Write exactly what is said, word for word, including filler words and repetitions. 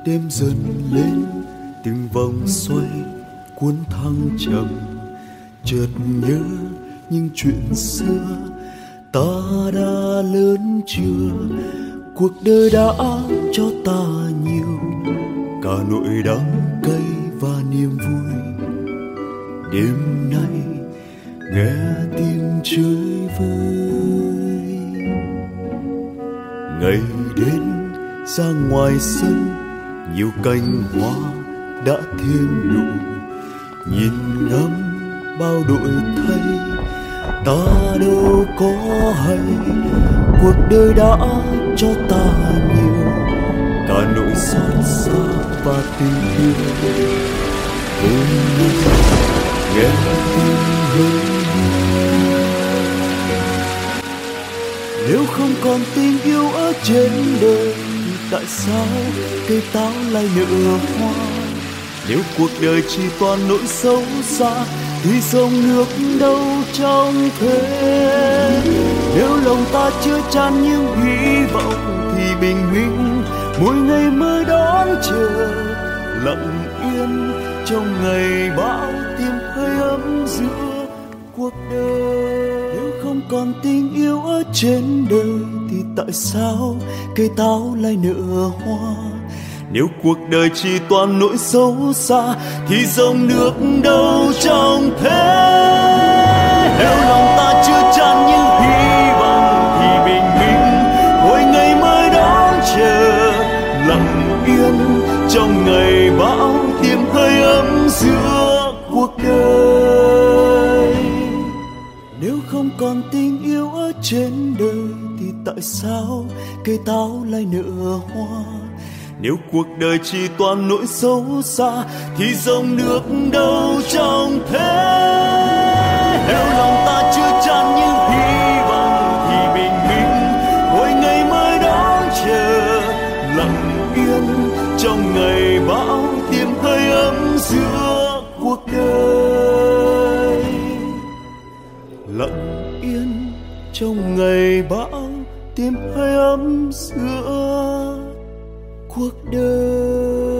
đêm dần lên từng vòng xoay cuốn thăng trầm, chợt nhớ những chuyện xưa ta đã lớn chưa. Cuộc đời đã cho ta nhiều cả nỗi đắng cay và niềm vui. Đêm nay nghe tim chơi vơi, ngày đến ra ngoài sân nhiều cành hoa đã thêm nụ, nhìn ngắm bao đổi thay ta đâu có hay. Cuộc đời đã cho ta nhiều cả nỗi xót xa và tình yêu. Hôm nay nghe tim hơi nếu không còn tình yêu ở trên đời thì tại sao cây táo lại nở hoa? Nếu cuộc đời chỉ toàn nỗi xấu xa thì dòng nước đâu trong thế. Nếu lòng ta chưa tràn những hy vọng thì bình minh mỗi ngày mới đón chờ. Lặng yên trong ngày bão tìm hơi ấm giữa cuộc đời. Nếu không còn tình yêu ở trên đời thì tại sao cây táo lại nở hoa? Nếu cuộc đời chỉ toàn nỗi xấu xa thì dòng nước đâu trong thế. Nếu lòng ta chưa tràn những hy vọng thì bình minh mỗi ngày mới đón chờ. Lặng yên trong ngày bão tìm hơi ấm giữa cuộc đời. Nếu không còn tình yêu ở trên đời thì tại sao cây táo lại nở hoa? Nếu cuộc đời chỉ toàn nỗi xấu xa thì dòng nước đâu trong thế. Nếu lòng ta chưa tràn những hy vọng thì bình minh mỗi ngày mới đón chờ. Lặng yên trong ngày bão tìm hơi ấm giữa cuộc đời. Lặng yên trong ngày bão tìm hơi ấm giữa cuộc đời.